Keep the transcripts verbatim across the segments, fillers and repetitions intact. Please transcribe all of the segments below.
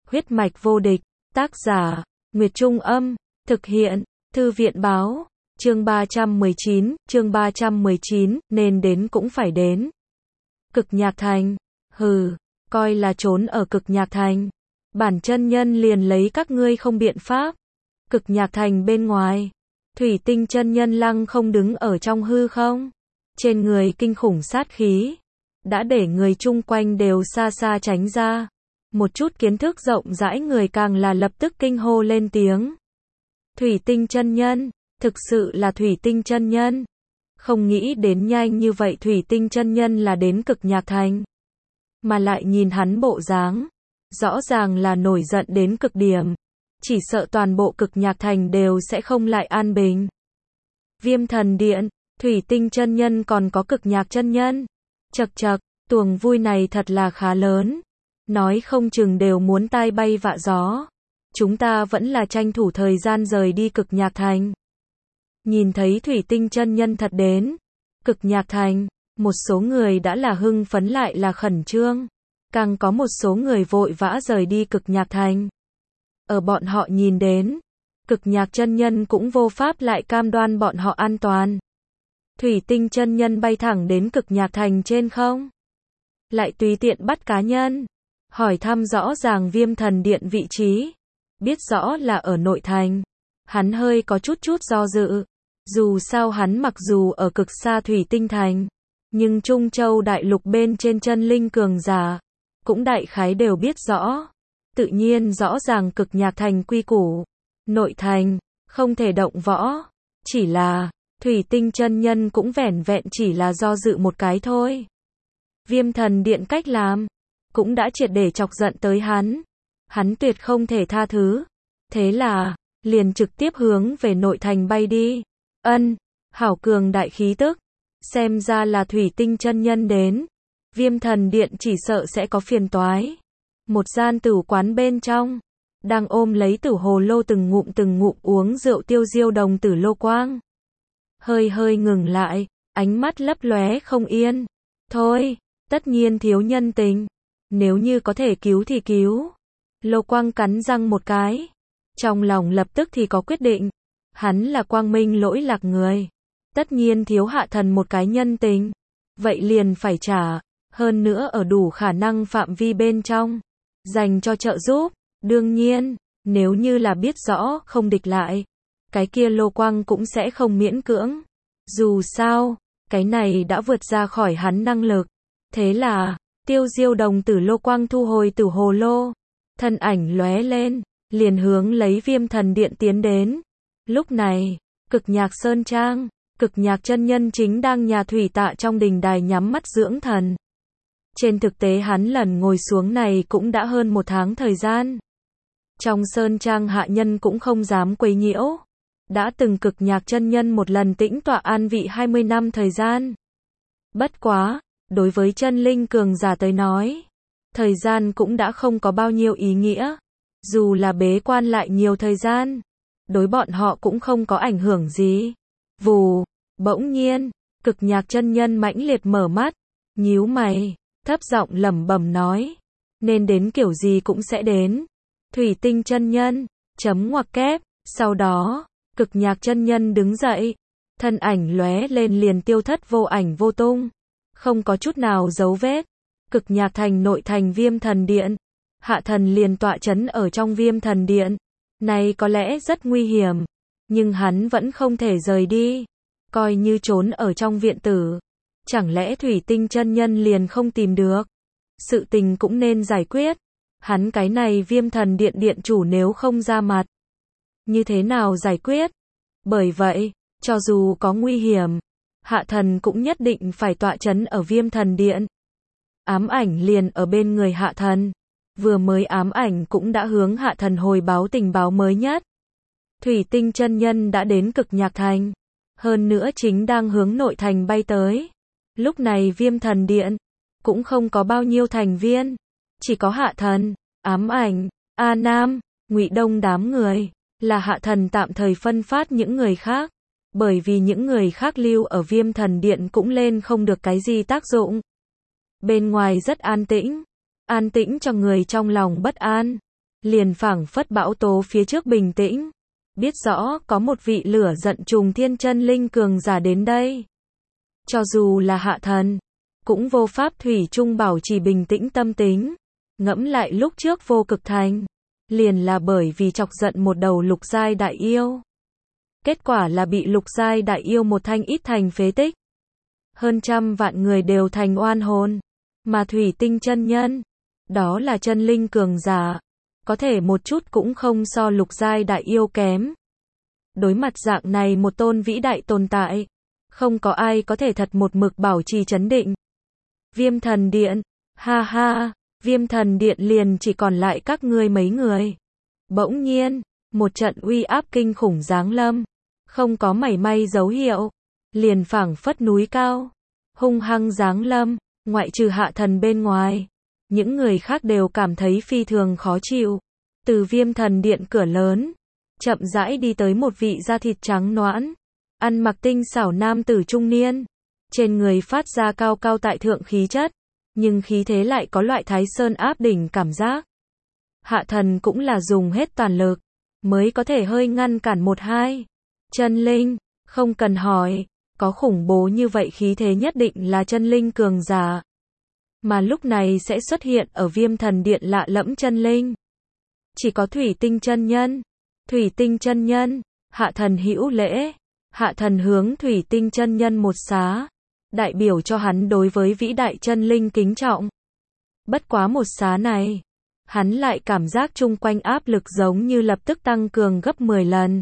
Huyết mạch vô địch, tác giả, Nguyệt Trung Âm, thực hiện, Thư viện Báo, chương ba trăm mười chín, chương ba trăm mười chín, nên đến cũng phải đến. Cực Nhạc Thành, hừ, coi là trốn ở Cực Nhạc Thành. Bản chân nhân liền lấy các ngươi không biện pháp. Cực Nhạc Thành bên ngoài, Thủy Tinh chân nhân lăng không đứng ở trong hư không. Trên người kinh khủng sát khí, đã để người chung quanh đều xa xa tránh ra. Một chút kiến thức rộng rãi người càng là lập tức kinh hô lên tiếng. Thủy Tinh chân nhân, thực sự là Thủy Tinh chân nhân. Không nghĩ đến nhanh như vậy Thủy Tinh chân nhân là đến Cực Nhạc Thành. Mà lại nhìn hắn bộ dáng, rõ ràng là nổi giận đến cực điểm. Chỉ sợ toàn bộ Cực Nhạc Thành đều sẽ không lại an bình. Viêm Thần Điện, Thủy Tinh chân nhân còn có Cực Nhạc chân nhân. Chậc chậc, tuồng vui này thật là khá lớn. Nói không chừng đều muốn tai bay vạ gió. Chúng ta vẫn là tranh thủ thời gian rời đi Cực Nhạc Thành. Nhìn thấy Thủy Tinh chân nhân thật đến Cực Nhạc Thành, một số người đã là hưng phấn lại là khẩn trương. Càng có một số người vội vã rời đi Cực Nhạc Thành. Ở bọn họ nhìn đến, Cực Nhạc chân nhân cũng vô pháp lại cam đoan bọn họ an toàn. Thủy Tinh chân nhân bay thẳng đến Cực Nhạc Thành trên không. Lại tùy tiện bắt cá nhân. Hỏi thăm rõ ràng Viêm Thần Điện vị trí. Biết rõ là ở nội thành. Hắn hơi có chút chút do dự. Dù sao hắn mặc dù ở cực xa Thủy Tinh Thành. Nhưng Trung Châu đại lục bên trên chân linh cường giả. Cũng đại khái đều biết rõ. Tự nhiên rõ ràng Cực Nhạc Thành quy củ. Nội thành, không thể động võ. Chỉ là, Thủy Tinh chân nhân cũng vẻn vẹn chỉ là do dự một cái thôi. Viêm Thần Điện cách làm, cũng đã triệt để chọc giận tới hắn. Hắn tuyệt không thể tha thứ. Thế là, liền trực tiếp hướng về nội thành bay đi. Ân, hảo cường đại khí tức. Xem ra là Thủy Tinh chân nhân đến. Viêm Thần Điện chỉ sợ sẽ có phiền toái. Một gian tử quán bên trong, đang ôm lấy tử hồ lô từng ngụm từng ngụm uống rượu Tiêu Diêu Đồng Tử Lô Quang. Hơi hơi ngừng lại, ánh mắt lấp lóe không yên. Thôi, tất nhiên thiếu nhân tình. Nếu như có thể cứu thì cứu. Lô Quang cắn răng một cái. Trong lòng lập tức thì có quyết định. Hắn là quang minh lỗi lạc người. Tất nhiên thiếu hạ thần một cái nhân tình. Vậy liền phải trả. Hơn nữa ở đủ khả năng phạm vi bên trong. Dành cho trợ giúp. Đương nhiên, nếu như là biết rõ không địch lại. Cái kia Lô Quang cũng sẽ không miễn cưỡng. Dù sao, cái này đã vượt ra khỏi hắn năng lực. Thế là, Tiêu Diêu Đồng Tử Lô Quang thu hồi tử hồ lô. Thân ảnh lóe lên, liền hướng lấy Viêm Thần Điện tiến đến. Lúc này, Cực Nhạc Sơn Trang, Cực Nhạc chân nhân chính đang nhà thủy tạ trong đình đài nhắm mắt dưỡng thần. Trên thực tế hắn lần ngồi xuống này cũng đã hơn một tháng thời gian. Trong Sơn Trang hạ nhân cũng không dám quấy nhiễu. Đã từng Cực Nhạc chân nhân một lần tĩnh tọa an vị hai mươi năm thời gian. Bất quá, đối với chân linh cường giả tới nói, thời gian cũng đã không có bao nhiêu ý nghĩa. Dù là bế quan lại nhiều thời gian, đối bọn họ cũng không có ảnh hưởng gì. Vù, bỗng nhiên, Cực Nhạc chân nhân mãnh liệt mở mắt, nhíu mày, thấp giọng lẩm bẩm nói, nên đến kiểu gì cũng sẽ đến. Thủy Tinh chân nhân, chấm ngoặc kép, sau đó, Cực Nhạc chân nhân đứng dậy, thân ảnh lóe lên liền tiêu thất vô ảnh vô tung, không có chút nào dấu vết. Cực Nhạc Thành nội thành Viêm Thần Điện, hạ thần liền tọa chấn ở trong Viêm Thần Điện. Này có lẽ rất nguy hiểm, nhưng hắn vẫn không thể rời đi, coi như trốn ở trong viện tử. Chẳng lẽ Thủy Tinh chân nhân liền không tìm được? Sự tình cũng nên giải quyết. Hắn cái này Viêm Thần Điện điện chủ nếu không ra mặt, như thế nào giải quyết? Bởi vậy, cho dù có nguy hiểm, hạ thần cũng nhất định phải tọa chấn ở Viêm Thần Điện. Ám ảnh liền ở bên người hạ thần. Vừa mới ám ảnh cũng đã hướng hạ thần hồi báo tình báo mới nhất. Thủy Tinh chân nhân đã đến Cực Nhạc Thành. Hơn nữa chính đang hướng nội thành bay tới. Lúc này Viêm Thần Điện cũng không có bao nhiêu thành viên. Chỉ có hạ thần, ám ảnh, A Nam, Ngụy Đông đám người. Là hạ thần tạm thời phân phát những người khác. Bởi vì những người khác lưu ở Viêm Thần Điện cũng lên không được cái gì tác dụng. Bên ngoài rất an tĩnh. An tĩnh cho người trong lòng bất an. liền phảng phất bão tố phía trước bình tĩnh, biết rõ có một vị lửa giận trùng thiên chân linh cường giả đến đây. Cho dù là hạ thần, cũng vô pháp thủy chung bảo trì bình tĩnh tâm tính. Ngẫm lại lúc trước vô cực thành, liền là bởi vì chọc giận một đầu lục giai đại yêu. Kết quả là bị lục giai đại yêu một thanh ít thành phế tích. Hơn trăm vạn người đều thành oan hồn. Mà thủy tinh chân nhân, đó là chân linh cường giả, có thể một chút cũng không so lục giai đại yêu kém. Đối mặt dạng này một tôn vĩ đại tồn tại, không có ai có thể thật một mực bảo trì trấn định. Viêm thần điện, ha ha, viêm thần điện liền chỉ còn lại các ngươi mấy người. Bỗng nhiên, một trận uy áp kinh khủng giáng lâm, không có mảy may dấu hiệu, liền phảng phất núi cao, hung hăng giáng lâm, ngoại trừ hạ thần bên ngoài. Những người khác đều cảm thấy phi thường khó chịu. Từ viêm thần điện cửa lớn, chậm rãi đi tới một vị da thịt trắng nõn, ăn mặc tinh xảo nam tử trung niên. Trên người phát ra cao cao tại thượng khí chất, nhưng khí thế lại có loại thái sơn áp đỉnh cảm giác. Hạ thần cũng là dùng hết toàn lực, mới có thể hơi ngăn cản một hai. Chân linh, không cần hỏi, có khủng bố như vậy khí thế nhất định là chân linh cường giả. Mà lúc này sẽ xuất hiện ở viêm thần điện lạ lẫm chân linh. Chỉ có thủy tinh chân nhân. Thủy tinh chân nhân, hạ thần hữu lễ. Hạ thần hướng thủy tinh chân nhân một xá, đại biểu cho hắn đối với vĩ đại chân linh kính trọng. Bất quá một xá này, hắn lại cảm giác chung quanh áp lực giống như lập tức tăng cường gấp mười lần.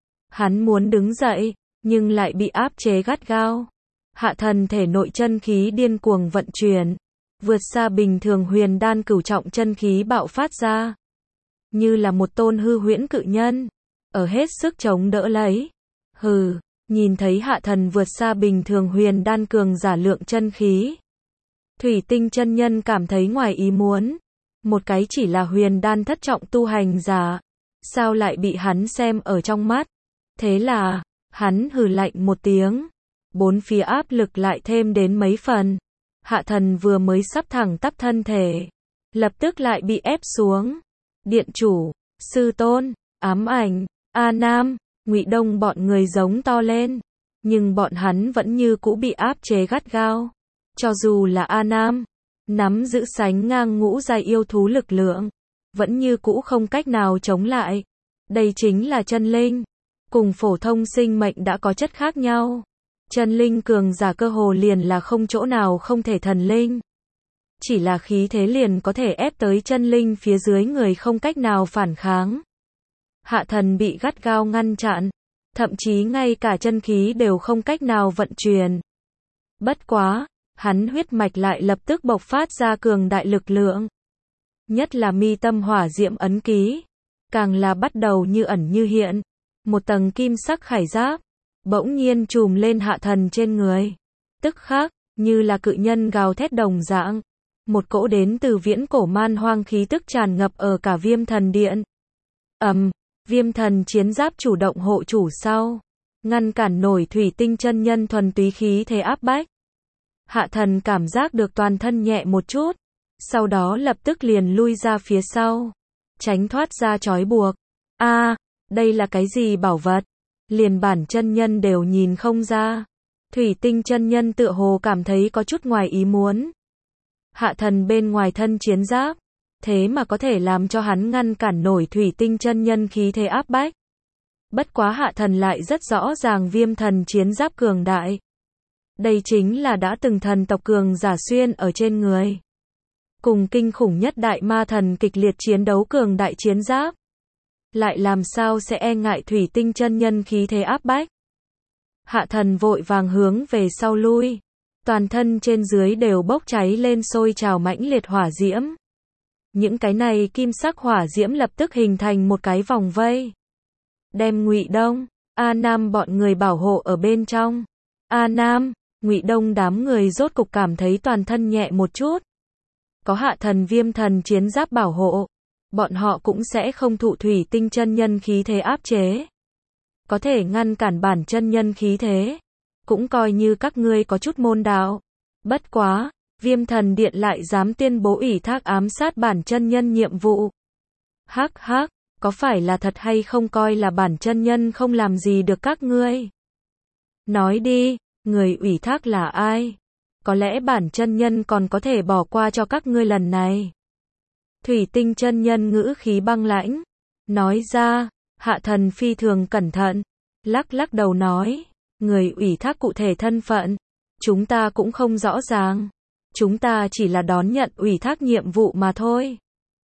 Hắn muốn đứng dậy, nhưng lại bị áp chế gắt gao. Hạ thần thể nội chân khí điên cuồng vận chuyển, vượt xa bình thường huyền đan cửu trọng chân khí bạo phát ra. Như là một tôn hư huyễn cự nhân, ở hết sức chống đỡ lấy. Hừ, nhìn thấy hạ thần vượt xa bình thường huyền đan cường giả lượng chân khí. Thủy tinh chân nhân cảm thấy ngoài ý muốn. Một cái chỉ là huyền đan thất trọng tu hành giả, sao lại bị hắn xem ở trong mắt. Thế là, hắn hừ lạnh một tiếng. Bốn phía áp lực lại thêm đến mấy phần. Hạ thần vừa mới sắp thẳng tắp thân thể, lập tức lại bị ép xuống. Điện chủ, sư tôn, ám ảnh, A Nam, Ngụy Đông bọn người giống to lên, nhưng bọn hắn vẫn như cũ bị áp chế gắt gao. Cho dù là A Nam, nắm giữ sánh ngang ngũ giai yêu thú lực lượng, vẫn như cũ không cách nào chống lại. Đây chính là chân linh, cùng phổ thông sinh mệnh đã có chất khác nhau. Chân linh cường giả cơ hồ liền là không chỗ nào không thể thần linh. Chỉ là khí thế liền có thể ép tới chân linh phía dưới người không cách nào phản kháng. Hạ thần bị gắt gao ngăn chặn, thậm chí ngay cả chân khí đều không cách nào vận chuyển. Bất quá, hắn huyết mạch lại lập tức bộc phát ra cường đại lực lượng. Nhất là mi tâm hỏa diệm ấn ký, càng là bắt đầu như ẩn như hiện. Một tầng kim sắc khải giáp, bỗng nhiên trùm lên hạ thần trên người. Tức khắc, như là cự nhân gào thét đồng dạng. Một cỗ đến từ viễn cổ man hoang khí tức tràn ngập ở cả viêm thần điện. Ầm, um, viêm thần chiến giáp chủ động hộ chủ sau, ngăn cản nổi thủy tinh chân nhân thuần túy khí thế áp bách. Hạ thần cảm giác được toàn thân nhẹ một chút, sau đó lập tức liền lui ra phía sau, tránh thoát ra trói buộc. A, à, đây là cái gì bảo vật? Liền bản chân nhân đều nhìn không ra. Thủy tinh chân nhân tựa hồ cảm thấy có chút ngoài ý muốn. Hạ thần bên ngoài thân chiến giáp, thế mà có thể làm cho hắn ngăn cản nổi thủy tinh chân nhân khí thế áp bách. Bất quá hạ thần lại rất rõ ràng viêm thần chiến giáp cường đại. Đây chính là đã từng thần tộc cường giả xuyên ở trên người. Cùng kinh khủng nhất đại ma thần kịch liệt chiến đấu cường đại chiến giáp. Lại làm sao sẽ e ngại thủy tinh chân nhân khí thế áp bách. Hạ thần vội vàng hướng về sau lui. Toàn thân trên dưới đều bốc cháy lên sôi trào mãnh liệt hỏa diễm. Những cái này kim sắc hỏa diễm lập tức hình thành một cái vòng vây. Đem Ngụy Đông, A Nam bọn người bảo hộ ở bên trong. A Nam, Ngụy Đông đám người rốt cục cảm thấy toàn thân nhẹ một chút. Có hạ thần viêm thần chiến giáp bảo hộ, bọn họ cũng sẽ không thụ thủy tinh chân nhân khí thế áp chế. Có thể ngăn cản bản chân nhân khí thế. Cũng coi như các ngươi có chút môn đạo. Bất quá, viêm thần điện lại dám tuyên bố ủy thác ám sát bản chân nhân nhiệm vụ. Hắc hắc, có phải là thật hay không coi là bản chân nhân không làm gì được các ngươi? Nói đi, người ủy thác là ai? Có lẽ bản chân nhân còn có thể bỏ qua cho các ngươi lần này. Thủy Tinh chân nhân ngữ khí băng lãnh, nói ra, Hạ Thần phi thường cẩn thận, lắc lắc đầu nói, người ủy thác cụ thể thân phận, chúng ta cũng không rõ ràng, chúng ta chỉ là đón nhận ủy thác nhiệm vụ mà thôi.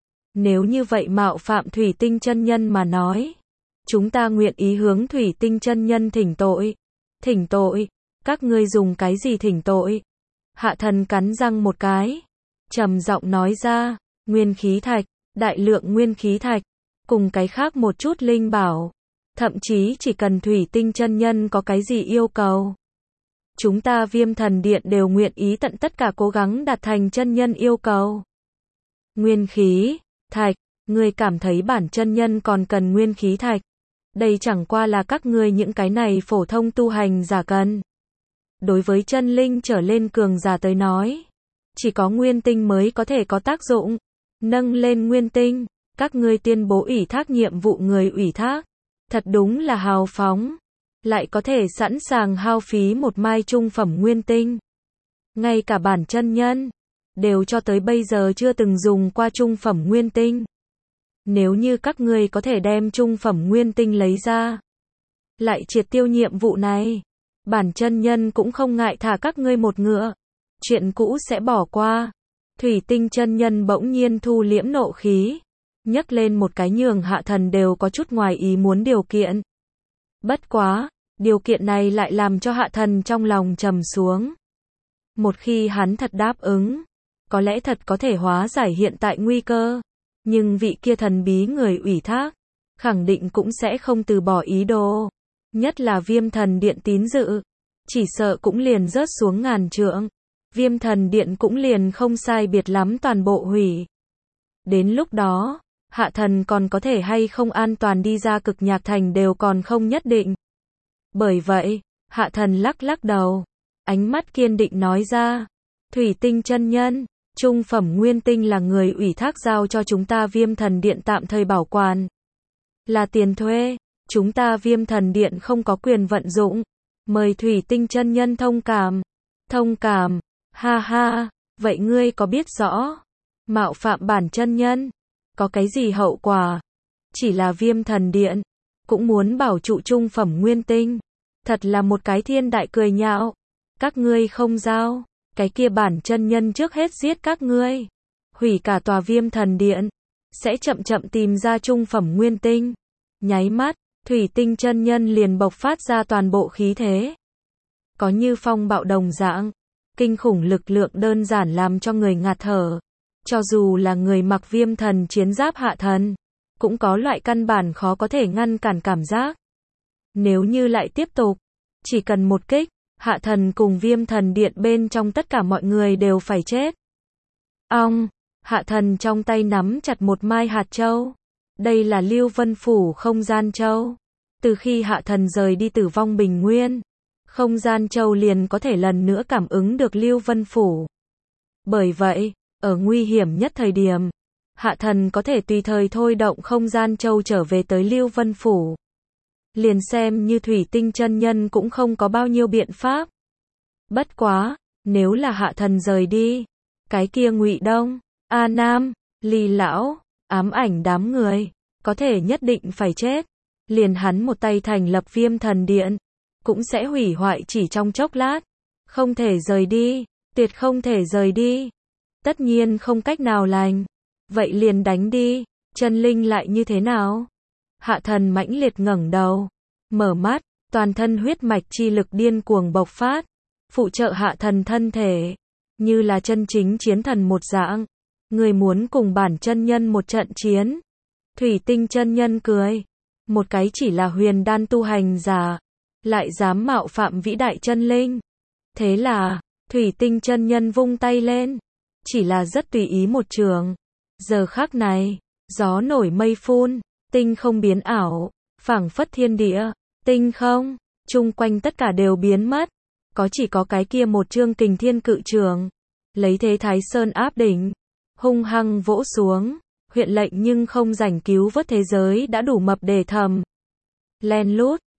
Nếu như vậy mạo phạm Thủy Tinh chân nhân mà nói, chúng ta nguyện ý hướng Thủy Tinh chân nhân thỉnh tội. Thỉnh tội? Các ngươi dùng cái gì thỉnh tội? Hạ Thần cắn răng một cái, trầm giọng nói ra, nguyên khí thạch, đại lượng nguyên khí thạch, cùng cái khác một chút linh bảo, thậm chí chỉ cần Thủy Tinh chân nhân có cái gì yêu cầu, chúng ta Viêm Thần Điện đều nguyện ý tận tất cả cố gắng đạt thành chân nhân yêu cầu. Nguyên khí thạch, ngươi cảm thấy bản chân nhân còn cần nguyên khí thạch? Đây chẳng qua là các ngươi những cái này phổ thông tu hành giả cần. Đối với chân linh trở lên cường giả tới nói, chỉ có nguyên tinh mới có thể có tác dụng. Nâng lên nguyên tinh, các ngươi tuyên bố ủy thác nhiệm vụ người ủy thác, thật đúng là hào phóng, lại có thể sẵn sàng hao phí một mai trung phẩm nguyên tinh. Ngay cả bản chân nhân đều cho tới bây giờ chưa từng dùng qua trung phẩm nguyên tinh. Nếu như các ngươi có thể đem trung phẩm nguyên tinh lấy ra, lại triệt tiêu nhiệm vụ này, bản chân nhân cũng không ngại thả các ngươi một ngựa, chuyện cũ sẽ bỏ qua. Thủy Tinh chân nhân bỗng nhiên thu liễm nộ khí, nhấc lên một cái nhường Hạ Thần đều có chút ngoài ý muốn điều kiện. Bất quá, điều kiện này lại làm cho Hạ Thần trong lòng trầm xuống. Một khi hắn thật đáp ứng, có lẽ thật có thể hóa giải hiện tại nguy cơ, nhưng vị kia thần bí người ủy thác, khẳng định cũng sẽ không từ bỏ ý đồ, nhất là Viêm Thần Điện tín dự, chỉ sợ cũng liền rớt xuống ngàn trượng. Viêm Thần Điện cũng liền không sai biệt lắm toàn bộ hủy. Đến lúc đó, Hạ Thần còn có thể hay không an toàn đi ra Cực Nhạc Thành đều còn không nhất định. Bởi vậy, Hạ Thần lắc lắc đầu, ánh mắt kiên định nói ra, Thủy Tinh chân nhân, trung phẩm nguyên tinh là người ủy thác giao cho chúng ta Viêm Thần Điện tạm thời bảo quản. Là tiền thuê, chúng ta Viêm Thần Điện không có quyền vận dụng. Mời Thủy Tinh chân nhân thông cảm. Thông cảm? Ha ha, vậy ngươi có biết rõ, mạo phạm bản chân nhân, có cái gì hậu quả? Chỉ là Viêm Thần Điện, cũng muốn bảo trụ trung phẩm nguyên tinh. Thật là một cái thiên đại cười nhạo. Các ngươi không giao, cái kia bản chân nhân trước hết giết các ngươi. Hủy cả tòa Viêm Thần Điện, sẽ chậm chậm tìm ra trung phẩm nguyên tinh. Nháy mắt, Thủy Tinh chân nhân liền bộc phát ra toàn bộ khí thế. Có như phong bạo đồng dạng. Kinh khủng lực lượng đơn giản làm cho người ngạt thở. Cho dù là người mặc Viêm Thần chiến giáp Hạ Thần, cũng có loại căn bản khó có thể ngăn cản cảm giác. Nếu như lại tiếp tục, chỉ cần một kích, Hạ Thần cùng Viêm Thần Điện bên trong tất cả mọi người đều phải chết. Ong, Hạ Thần trong tay nắm chặt một mai hạt châu. Đây là Lưu Vân Phủ không gian châu. Từ khi Hạ Thần rời đi Tử Vong Bình Nguyên, không gian châu liền có thể lần nữa cảm ứng được Lưu Vân Phủ. Bởi vậy, ở nguy hiểm nhất thời điểm, Hạ Thần có thể tùy thời thôi động không gian châu trở về tới Lưu Vân Phủ. Liền xem như Thủy Tinh chân nhân cũng không có bao nhiêu biện pháp. Bất quá, nếu là Hạ Thần rời đi, cái kia Ngụy Đông, A Nam, Ly Lão, ám ảnh đám người, có thể nhất định phải chết. Liền hắn một tay thành lập Viêm Thần Điện, cũng sẽ hủy hoại chỉ trong chốc lát. Không thể rời đi, tuyệt không thể rời đi. Tất nhiên không cách nào lành. Vậy liền đánh đi, chân linh lại như thế nào? Hạ Thần mãnh liệt ngẩng đầu, mở mắt, toàn thân huyết mạch chi lực điên cuồng bộc phát, phụ trợ Hạ Thần thân thể, như là chân chính chiến thần một dạng. Người muốn cùng bản chân nhân một trận chiến. Thủy Tinh chân nhân cười, một cái chỉ là huyền đan tu hành giả, lại dám mạo phạm vĩ đại chân linh. Thế là, Thủy Tinh chân nhân vung tay lên, chỉ là rất tùy ý một trường. Giờ khắc này, gió nổi mây phun, tinh không biến ảo, phảng phất thiên địa, tinh không, chung quanh tất cả đều biến mất. Có chỉ có cái kia một chương Kình Thiên Cự Trường, lấy thế Thái Sơn áp đỉnh, hung hăng vỗ xuống, huyện lệnh nhưng không rảnh cứu vớt thế giới đã đủ mập để thầm. Len lút,